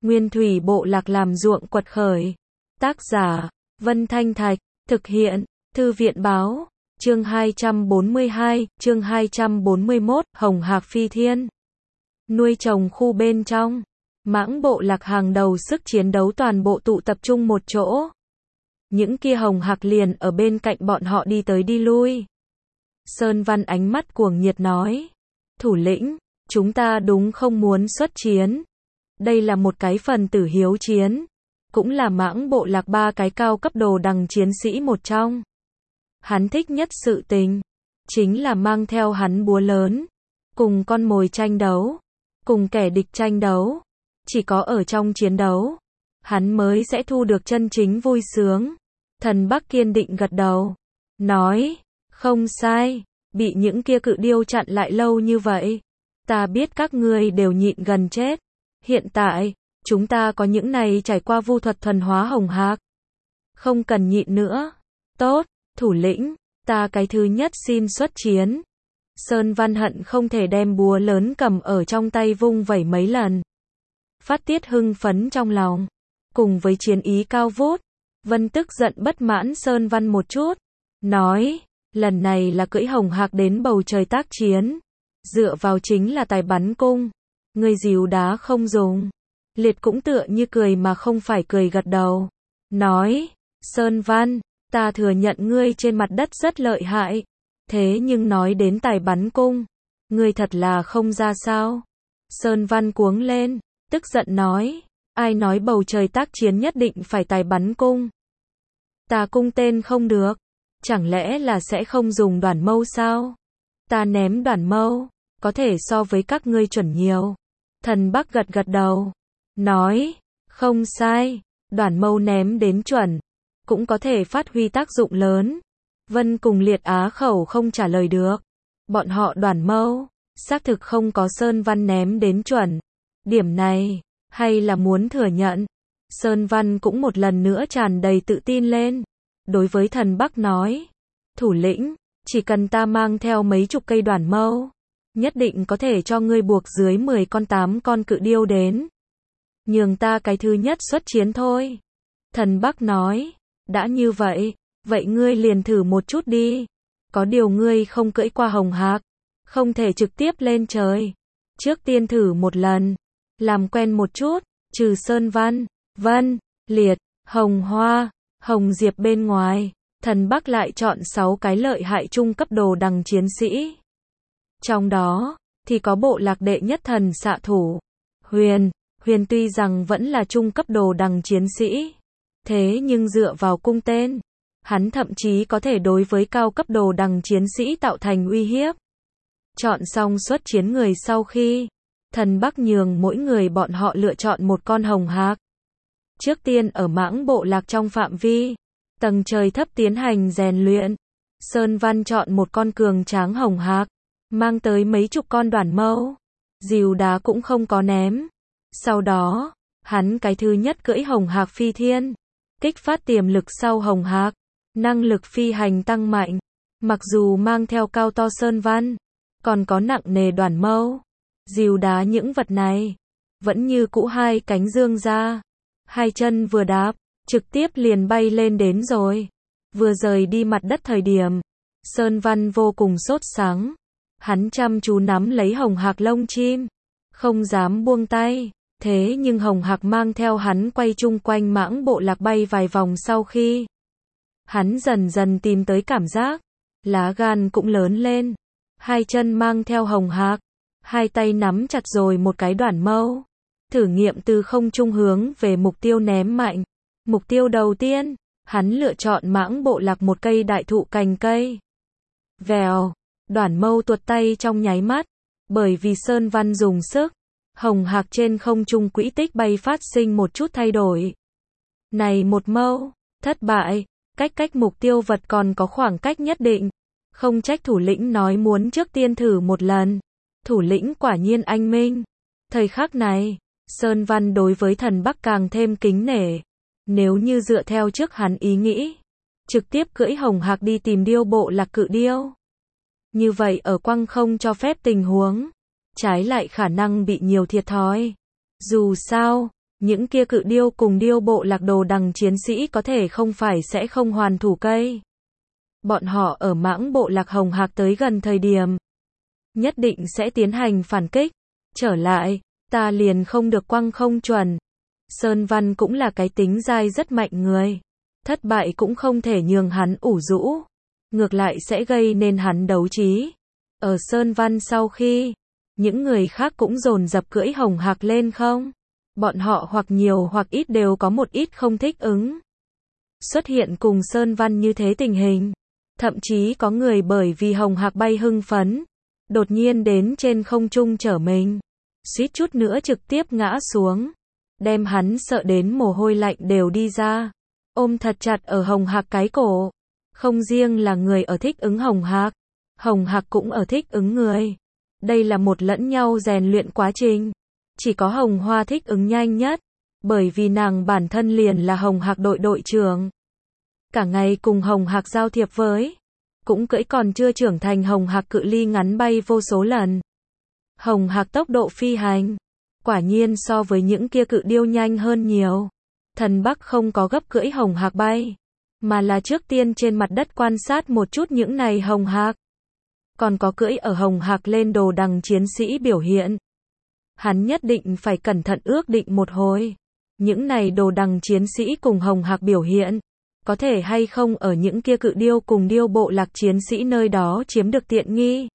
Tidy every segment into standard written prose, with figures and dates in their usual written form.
Nguyên thủy bộ lạc làm ruộng quật khởi. Tác giả, Vân Thanh Thạch, thực hiện, Thư viện báo, chương 242, chương 241, Hồng Hạc Phi Thiên. Nuôi trồng khu bên trong, mãng bộ lạc hàng đầu sức chiến đấu toàn bộ tụ tập trung một chỗ. Những kia hồng hạc liền ở bên cạnh bọn họ đi tới đi lui. Sơn Văn ánh mắt cuồng nhiệt nói, thủ lĩnh, chúng ta đúng không muốn xuất chiến. Đây là một cái phần tử hiếu chiến, cũng là mãng bộ lạc 3 cái cao cấp đồ đằng chiến sĩ một trong. Hắn thích nhất sự tình, chính là mang theo hắn búa lớn, cùng con mồi tranh đấu, cùng kẻ địch tranh đấu. Chỉ có ở trong chiến đấu, hắn mới sẽ thu được chân chính vui sướng. Thần Bắc kiên định gật đầu, nói, không sai, bị những kia cự điêu chặn lại lâu như vậy. Ta biết các ngươi đều nhịn gần chết. Hiện tại, chúng ta có những này trải qua vu thuật thuần hóa hồng hạc. Không cần nhịn nữa. Tốt, thủ lĩnh, ta cái thứ nhất xin xuất chiến. Sơn Văn hận không thể đem búa lớn cầm ở trong tay vung vẩy mấy lần. Phát tiết hưng phấn trong lòng. Cùng với chiến ý cao vút, Vân tức giận bất mãn Sơn Văn một chút. Nói, lần này là cưỡi hồng hạc đến bầu trời tác chiến. Dựa vào chính là tài bắn cung. Ngươi dìu đá không dùng. Liệt cũng tựa như cười mà không phải cười gật đầu. Nói, Sơn Văn, ta thừa nhận ngươi trên mặt đất rất lợi hại. Thế nhưng nói đến tài bắn cung, ngươi thật là không ra sao. Sơn Văn cuống lên, tức giận nói, ai nói bầu trời tác chiến nhất định phải tài bắn cung. Ta cung tên không được, chẳng lẽ là sẽ không dùng đoản mâu sao? Ta ném đoản mâu, có thể so với các ngươi chuẩn nhiều. Thần Bắc gật gật đầu, nói, không sai, đoản mâu ném đến chuẩn, cũng có thể phát huy tác dụng lớn. Vân cùng Liệt á khẩu không trả lời được. Bọn họ đoản mâu, xác thực không có Sơn Văn ném đến chuẩn. Điểm này, hay là muốn thừa nhận. Sơn Văn cũng một lần nữa tràn đầy tự tin lên. Đối với thần Bắc nói, thủ lĩnh, chỉ cần ta mang theo mấy chục cây đoản mâu, nhất định có thể cho ngươi buộc dưới 10 con 8 con cự điêu đến. Nhường ta cái thứ nhất xuất chiến thôi. Thần Bắc nói, đã như vậy, vậy ngươi liền thử một chút đi. Có điều ngươi không cưỡi qua hồng hạc, không thể trực tiếp lên trời. Trước tiên thử một lần, làm quen một chút, trừ Sơn Văn, Vân, Liệt, Hồng Hoa, Hồng Diệp bên ngoài, thần Bắc lại chọn 6 cái lợi hại trung cấp đồ đằng chiến sĩ. Trong đó, thì có bộ lạc đệ nhất thần xạ thủ, Huyền. Huyền tuy rằng vẫn là trung cấp đồ đằng chiến sĩ, thế nhưng dựa vào cung tên, hắn thậm chí có thể đối với cao cấp đồ đằng chiến sĩ tạo thành uy hiếp. Chọn xong xuất chiến người sau khi, thần Bắc nhường mỗi người bọn họ lựa chọn một con hồng hạc. Trước tiên ở mãng bộ lạc trong phạm vi, tầng trời thấp tiến hành rèn luyện. Sơn Văn chọn một con cường tráng hồng hạc, mang tới mấy chục con đoản mâu, dìu đá cũng không có ném. Sau đó, hắn cái thứ nhất cưỡi hồng hạc phi thiên, kích phát tiềm lực sau hồng hạc, năng lực phi hành tăng mạnh. Mặc dù mang theo cao to Sơn Văn, còn có nặng nề đoản mâu, dìu đá những vật này, vẫn như cũ hai cánh dương ra, hai chân vừa đáp, trực tiếp liền bay lên đến rồi. Vừa rời đi mặt đất thời điểm, Sơn Văn vô cùng sốt sắng. Hắn chăm chú nắm lấy hồng hạc lông chim, không dám buông tay. Thế nhưng hồng hạc mang theo hắn quay chung quanh mãng bộ lạc bay vài vòng sau khi, hắn dần dần tìm tới cảm giác, lá gan cũng lớn lên. Hai chân mang theo hồng hạc, hai tay nắm chặt rồi một cái đoản mâu, thử nghiệm từ không trung hướng về mục tiêu ném mạnh. Mục tiêu đầu tiên, hắn lựa chọn mãng bộ lạc một cây đại thụ cành cây. Vèo, đoản mâu tuột tay trong nháy mắt, bởi vì Sơn Văn dùng sức, hồng hạc trên không trung quỹ tích bay phát sinh một chút thay đổi. Này một mâu, thất bại, cách mục tiêu vật còn có khoảng cách nhất định. Không trách thủ lĩnh nói muốn trước tiên thử một lần. Thủ lĩnh quả nhiên anh minh. Thời khắc này, Sơn Văn đối với thần Bắc càng thêm kính nể. Nếu như dựa theo trước hắn ý nghĩ, trực tiếp cưỡi hồng hạc đi tìm điêu bộ lạc cự điêu, như vậy ở quăng không cho phép tình huống, trái lại khả năng bị nhiều thiệt thòi. Dù sao, Những kia cự điêu cùng điêu bộ lạc đồ đằng chiến sĩ có thể không phải sẽ không hoàn thủ cây. Bọn họ ở mãng bộ lạc Hồng Hạc tới gần thời điểm, nhất định sẽ tiến hành phản kích. Trở lại, ta liền không được quăng không chuẩn. Sơn Văn cũng là cái tính dai rất mạnh người. Thất bại cũng không thể nhường hắn ủ rũ. Ngược lại sẽ gây nên hắn đấu trí. Ở Sơn Văn sau khi, những người khác cũng dồn dập cưỡi Hồng Hạc lên không. Bọn họ hoặc nhiều hoặc ít đều có một ít không thích ứng. Xuất hiện cùng Sơn Văn như thế tình hình. Thậm chí có người bởi vì Hồng Hạc bay hưng phấn, đột nhiên đến trên không trung chở mình, suýt chút nữa trực tiếp ngã xuống, đem hắn sợ đến mồ hôi lạnh đều đi ra, ôm thật chặt ở Hồng Hạc cái cổ. Không riêng là người ở thích ứng Hồng Hạc cũng ở thích ứng người. Đây là một lẫn nhau rèn luyện quá trình. Chỉ có Hồng Hoa thích ứng nhanh nhất, bởi vì nàng bản thân liền là Hồng Hạc đội trưởng. Cả ngày cùng Hồng Hạc giao thiệp với, cũng cưỡi còn chưa trưởng thành Hồng Hạc cự ly ngắn bay vô số lần. Hồng Hạc tốc độ phi hành, quả nhiên so với những kia cự điêu nhanh hơn nhiều. Thần Bắc không có gấp cưỡi Hồng Hạc bay, mà là trước tiên trên mặt đất quan sát một chút những này Hồng Hạc. Còn có cưỡi ở Hồng Hạc lên đồ đằng chiến sĩ biểu hiện. Hắn nhất định phải cẩn thận ước định một hồi. Những này đồ đằng chiến sĩ cùng Hồng Hạc biểu hiện, có thể hay không ở những kia cự điêu cùng điêu bộ lạc chiến sĩ nơi đó chiếm được tiện nghi.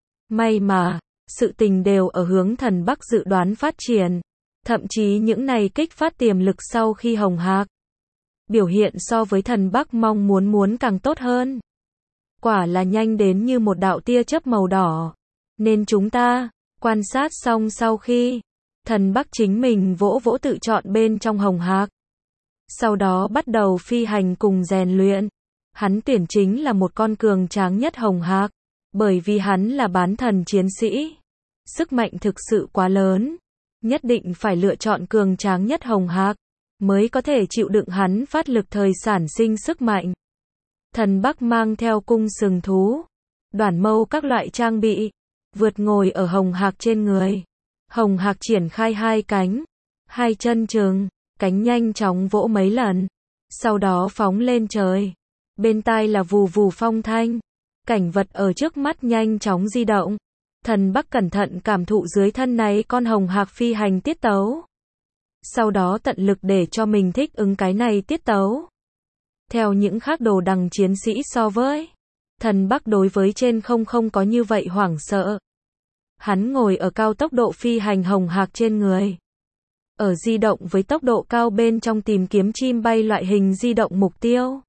May mà, sự tình đều ở hướng Thần Bắc dự đoán phát triển. Thậm chí những này kích phát tiềm lực sau khi Hồng Hạc biểu hiện so với Thần Bắc mong muốn càng tốt hơn. Quả là nhanh đến như một đạo tia chớp màu đỏ. Nên chúng ta quan sát xong sau khi, Thần Bắc chính mình vỗ vỗ tự chọn bên trong Hồng Hạc. Sau đó bắt đầu phi hành cùng rèn luyện. Hắn tuyển chính là một con cường tráng nhất Hồng Hạc, bởi vì hắn là bán thần chiến sĩ. Sức mạnh thực sự quá lớn, nhất định phải lựa chọn cường tráng nhất Hồng Hạc, mới có thể chịu đựng hắn phát lực thời sản sinh sức mạnh. Thần Bắc mang theo cung sừng thú, đoản mâu các loại trang bị, vượt ngồi ở Hồng Hạc trên người. Hồng Hạc triển khai hai cánh, hai chân chừng, cánh nhanh chóng vỗ mấy lần, sau đó phóng lên trời. Bên tai là vù vù phong thanh, cảnh vật ở trước mắt nhanh chóng di động. Thần Bắc cẩn thận cảm thụ dưới thân này con Hồng Hạc phi hành tiết tấu. Sau đó tận lực để cho mình thích ứng cái này tiết tấu. Theo những khác đồ đằng chiến sĩ so với, Thần Bắc đối với trên không có như vậy hoảng sợ. Hắn ngồi ở cao tốc độ phi hành Hồng Hạc trên người. Ở di động với tốc độ cao bên trong tìm kiếm chim bay loại hình di động mục tiêu.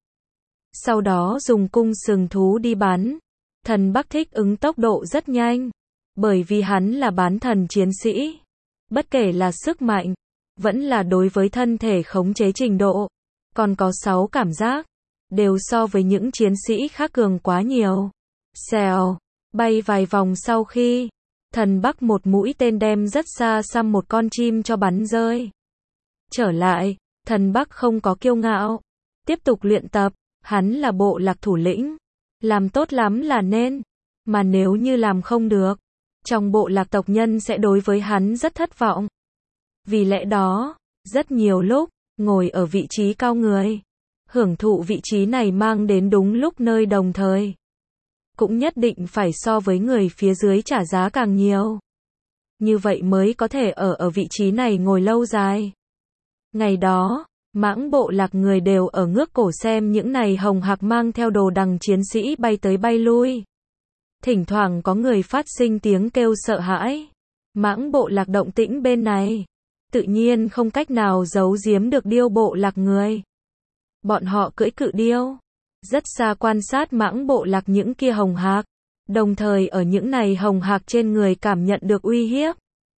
Sau đó dùng cung sừng thú đi bắn. Thần Bắc thích ứng tốc độ rất nhanh. Bởi vì hắn là bán thần chiến sĩ. Bất kể là sức mạnh, vẫn là đối với thân thể khống chế trình độ, còn có 6 cảm giác, đều so với những chiến sĩ khác cường quá nhiều. Xèo, bay vài vòng sau khi, Thần Bắc một mũi tên đem rất xa xăm một con chim cho bắn rơi. Trở lại, Thần Bắc không có kiêu ngạo, tiếp tục luyện tập, hắn là bộ lạc thủ lĩnh, làm tốt lắm là nên, mà nếu như làm không được, trong bộ lạc tộc nhân sẽ đối với hắn rất thất vọng. Vì lẽ đó, rất nhiều lúc, ngồi ở vị trí cao người, hưởng thụ vị trí này mang đến đúng lúc nơi đồng thời, cũng nhất định phải so với người phía dưới trả giá càng nhiều. Như vậy mới có thể ở vị trí này ngồi lâu dài. Ngày đó, mãng bộ lạc người đều ở ngước cổ xem những này Hồng Hạc mang theo đồ đằng chiến sĩ bay tới bay lui. Thỉnh thoảng có người phát sinh tiếng kêu sợ hãi. Mãng bộ lạc động tĩnh bên này, tự nhiên không cách nào giấu giếm được điêu bộ lạc người. Bọn họ cưỡi cự điêu, rất xa quan sát mãng bộ lạc những kia Hồng Hạc, đồng thời ở những này Hồng Hạc trên người cảm nhận được uy hiếp.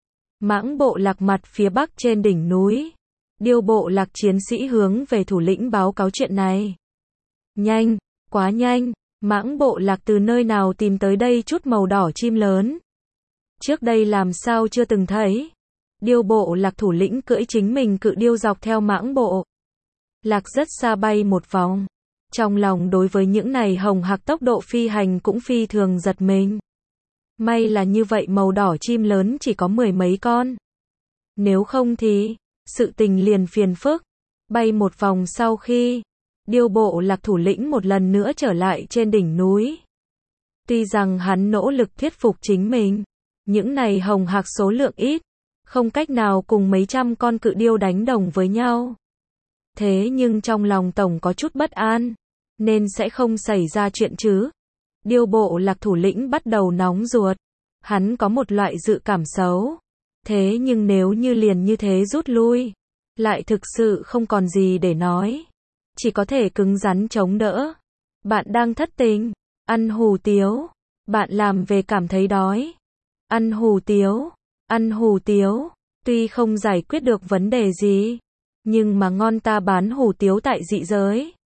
Mãng bộ lạc mặt phía bắc trên đỉnh núi, điêu bộ lạc chiến sĩ hướng về thủ lĩnh báo cáo chuyện này. Nhanh, quá nhanh, mãng bộ lạc từ nơi nào tìm tới đây chút màu đỏ chim lớn. Trước đây làm sao chưa từng thấy. Điêu bộ lạc thủ lĩnh cưỡi chính mình cự điêu dọc theo mãng bộ lạc rất xa bay một vòng. Trong lòng đối với những này Hồng Hạc tốc độ phi hành cũng phi thường giật mình. May là như vậy màu đỏ chim lớn chỉ có 10 mấy con. Nếu không thì, sự tình liền phiền phức. Bay một vòng sau khi, Điêu Bộ Lạc thủ lĩnh một lần nữa trở lại trên đỉnh núi. Tuy rằng hắn nỗ lực thuyết phục chính mình, những này hồng hạc số lượng ít, không cách nào cùng mấy trăm con cự điêu đánh đồng với nhau. Thế nhưng trong lòng tổng có chút bất an, nên sẽ không xảy ra chuyện chứ. Điêu Bộ Lạc thủ lĩnh bắt đầu nóng ruột. Hắn có một loại dự cảm xấu. Thế nhưng nếu như liền như thế rút lui, lại thực sự không còn gì để nói. Chỉ có thể cứng rắn chống đỡ. Bạn đang thất tình, ăn hủ tiếu. Bạn làm về cảm thấy đói. Ăn hủ tiếu, ăn hủ tiếu. Tuy không giải quyết được vấn đề gì, nhưng mà ngon ta bán hủ tiếu tại dị giới.